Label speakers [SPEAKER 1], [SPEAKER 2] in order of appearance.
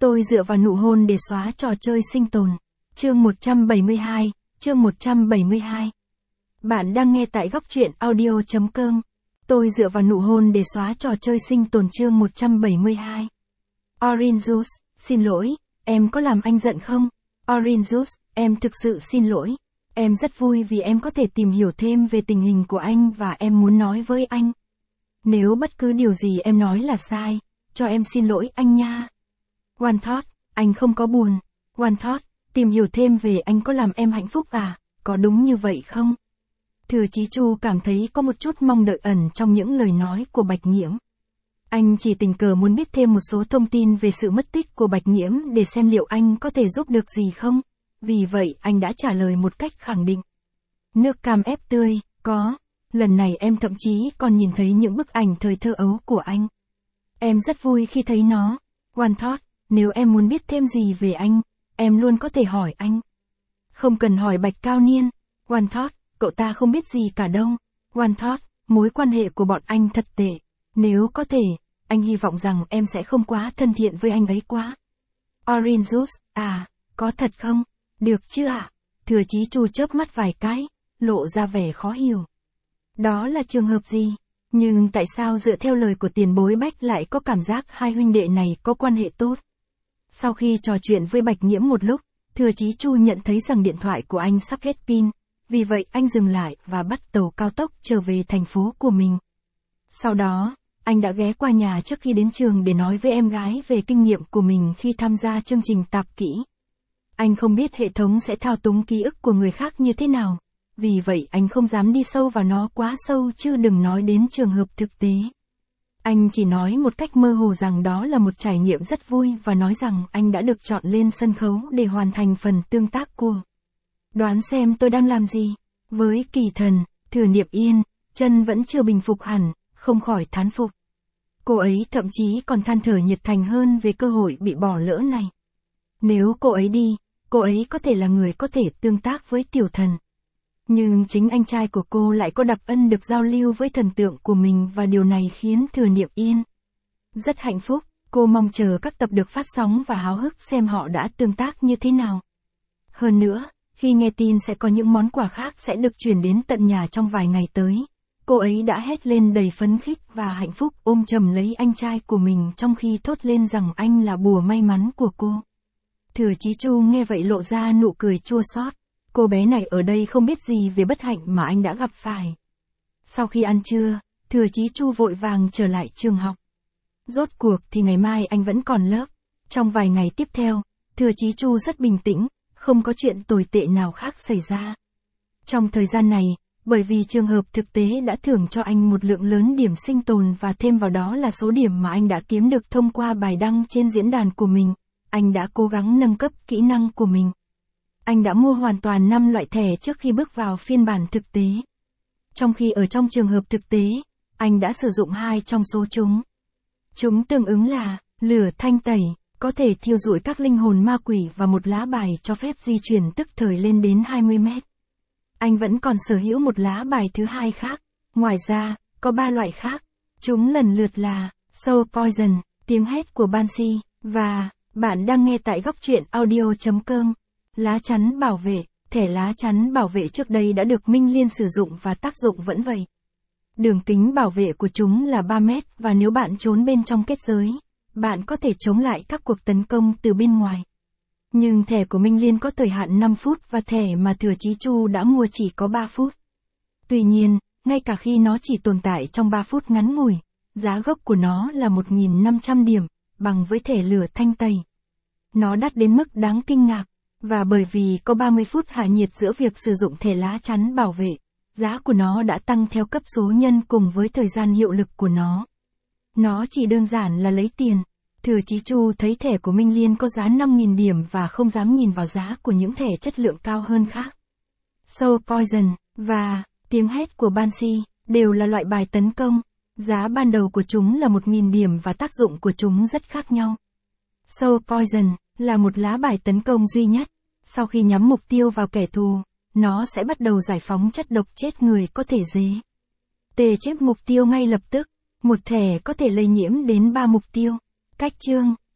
[SPEAKER 1] Tôi dựa vào nụ hôn để xóa trò chơi sinh tồn. Chương 172, chương 172. Bạn đang nghe tại góc truyện audio.com. Tôi dựa vào nụ hôn để xóa trò chơi sinh tồn chương 172. Orange Juice, xin lỗi, em có làm anh giận không? Orange Juice, em thực sự xin lỗi. Em rất vui vì em có thể tìm hiểu thêm về tình hình của anh và em muốn nói với anh. Nếu bất cứ điều gì em nói là sai, cho em xin lỗi anh nha. One Thought, anh không có buồn. One Thought, tìm hiểu thêm về anh có làm em hạnh phúc à, có đúng như vậy không? Thừa Chí Chu cảm thấy có một chút mong đợi ẩn trong những lời nói của Bạch Nghiễm. Anh chỉ tình cờ muốn biết thêm một số thông tin về sự mất tích của Bạch Nghiễm để xem liệu anh có thể giúp được gì không. Vì vậy anh đã trả lời một cách khẳng định. Nước cam ép tươi, có. Lần này em thậm chí còn nhìn thấy những bức ảnh thời thơ ấu của anh. Em rất vui khi thấy nó. One Thought, nếu em muốn biết thêm gì về anh, em luôn có thể hỏi anh. Không cần hỏi Bạch Cao Niên. One Thought, cậu ta không biết gì cả đâu. One Thought, mối quan hệ của bọn anh thật tệ. Nếu có thể, anh hy vọng rằng em sẽ không quá thân thiện với anh ấy quá. Orange Juice, à, có thật không? Được chứ ạ? Thừa Chí Chu chớp mắt vài cái, lộ ra vẻ khó hiểu. Đó là trường hợp gì? Nhưng tại sao dựa theo lời của tiền bối Bách lại có cảm giác hai huynh đệ này có quan hệ tốt? Sau khi trò chuyện với Bạch Nghiễm một lúc, Thừa Chí Chu nhận thấy rằng điện thoại của anh sắp hết pin, vì vậy anh dừng lại và bắt tàu cao tốc trở về thành phố của mình. Sau đó, anh đã ghé qua nhà trước khi đến trường để nói với em gái về kinh nghiệm của mình khi tham gia chương trình tạp kỹ. Anh không biết hệ thống sẽ thao túng ký ức của người khác như thế nào, vì vậy anh không dám đi sâu vào nó quá sâu chứ đừng nói đến trường hợp thực tế. Anh chỉ nói một cách mơ hồ rằng đó là một trải nghiệm rất vui và nói rằng anh đã được chọn lên sân khấu để hoàn thành phần tương tác của. Đoán xem tôi đang làm gì? Với Kỳ Thần, Thừa Niệm Yên, chân vẫn chưa bình phục hẳn, không khỏi thán phục. Cô ấy thậm chí còn than thở nhiệt thành hơn về cơ hội bị bỏ lỡ này. Nếu cô ấy đi, cô ấy có thể là người có thể tương tác với Tiểu Thần. Nhưng chính anh trai của cô lại có đặc ân được giao lưu với thần tượng của mình và điều này khiến Thừa Niệm Yên rất hạnh phúc. Cô mong chờ các tập được phát sóng và háo hức xem họ đã tương tác như thế nào. Hơn nữa, khi nghe tin sẽ có những món quà khác sẽ được chuyển đến tận nhà trong vài ngày tới, cô ấy đã hét lên đầy phấn khích và hạnh phúc ôm chầm lấy anh trai của mình trong khi thốt lên rằng anh là bùa may mắn của cô. Thừa Chí Chu nghe vậy lộ ra nụ cười chua xót. Cô bé này ở đây không biết gì về bất hạnh mà anh đã gặp phải. Sau khi ăn trưa, Thừa Chí Chu vội vàng trở lại trường học. Rốt cuộc thì ngày mai anh vẫn còn lớp. Trong vài ngày tiếp theo, Thừa Chí Chu rất bình tĩnh, không có chuyện tồi tệ nào khác xảy ra. Trong thời gian này, bởi vì trường hợp thực tế đã thưởng cho anh một lượng lớn điểm sinh tồn và thêm vào đó là số điểm mà anh đã kiếm được thông qua bài đăng trên diễn đàn của mình, anh đã cố gắng nâng cấp kỹ năng của mình. Anh đã mua hoàn toàn 5 loại thẻ trước khi bước vào phiên bản thực tế. Trong khi ở trong trường hợp thực tế, anh đã sử dụng 2 trong số chúng. Chúng tương ứng là lửa thanh tẩy, có thể thiêu rụi các linh hồn ma quỷ và một lá bài cho phép di chuyển tức thời lên đến 20 mét. Anh vẫn còn sở hữu một lá bài thứ hai khác. Ngoài ra, có 3 loại khác. Chúng lần lượt là Soul Poison, tiếng hét của Banshee, và bạn đang nghe tại góc truyện audio.com. Lá chắn bảo vệ, thẻ lá chắn bảo vệ trước đây đã được Minh Liên sử dụng và tác dụng vẫn vậy. Đường kính bảo vệ của chúng là 3 mét và nếu bạn trốn bên trong kết giới, bạn có thể chống lại các cuộc tấn công từ bên ngoài. Nhưng thẻ của Minh Liên có thời hạn 5 phút và thẻ mà Thừa Chí Chu đã mua chỉ có 3 phút. Tuy nhiên, ngay cả khi nó chỉ tồn tại trong 3 phút ngắn ngủi, giá gốc của nó là 1.500 điểm, bằng với thẻ lửa thanh tẩy. Nó đắt đến mức đáng kinh ngạc. Và bởi vì có 30 phút hạ nhiệt giữa việc sử dụng thẻ lá chắn bảo vệ, giá của nó đã tăng theo cấp số nhân cùng với thời gian hiệu lực của nó. Nó chỉ đơn giản là lấy tiền. Thừa Chí Chu thấy thẻ của Minh Liên có giá 5.000 điểm và không dám nhìn vào giá của những thẻ chất lượng cao hơn khác. Soul Poison và tiếng hét của Banshee đều là loại bài tấn công. Giá ban đầu của chúng là 1.000 điểm và tác dụng của chúng rất khác nhau. Soul Poison là một lá bài tấn công duy nhất. Sau khi nhắm mục tiêu vào kẻ thù, nó sẽ bắt đầu giải phóng chất độc chết người có thể tê chết mục tiêu ngay lập tức. Một thẻ có thể lây nhiễm đến 3 mục tiêu. Cách chương